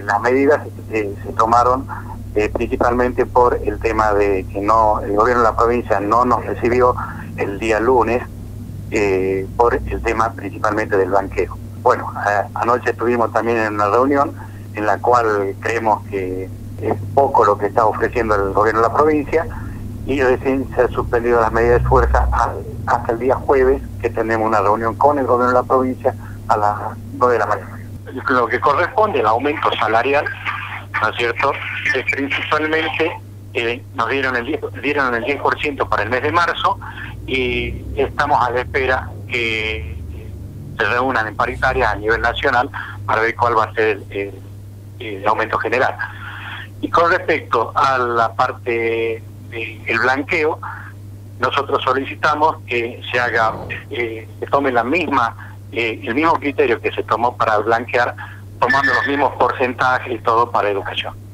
las medidas se tomaron principalmente por el tema de que el gobierno de la provincia no nos recibió el día lunes, por el tema principalmente del blanqueo. Bueno, anoche estuvimos también en una reunión en la cual creemos que es poco lo que está ofreciendo el gobierno de la provincia, y recién se han suspendido las medidas de fuerza hasta el día jueves, que tenemos una reunión con el gobierno de la provincia a las 9 de la mañana. Lo que corresponde al aumento salarial, ¿no es cierto?, es principalmente nos dieron el 10% para el mes de marzo, y estamos a la espera que se reúnan en paritarias a nivel nacional para ver cuál va a ser el aumento general. Y con respecto a la parte del blanqueo, nosotros solicitamos que se haga, se tome el mismo criterio que se tomó para blanquear, tomando los mismos porcentajes y todo para educación.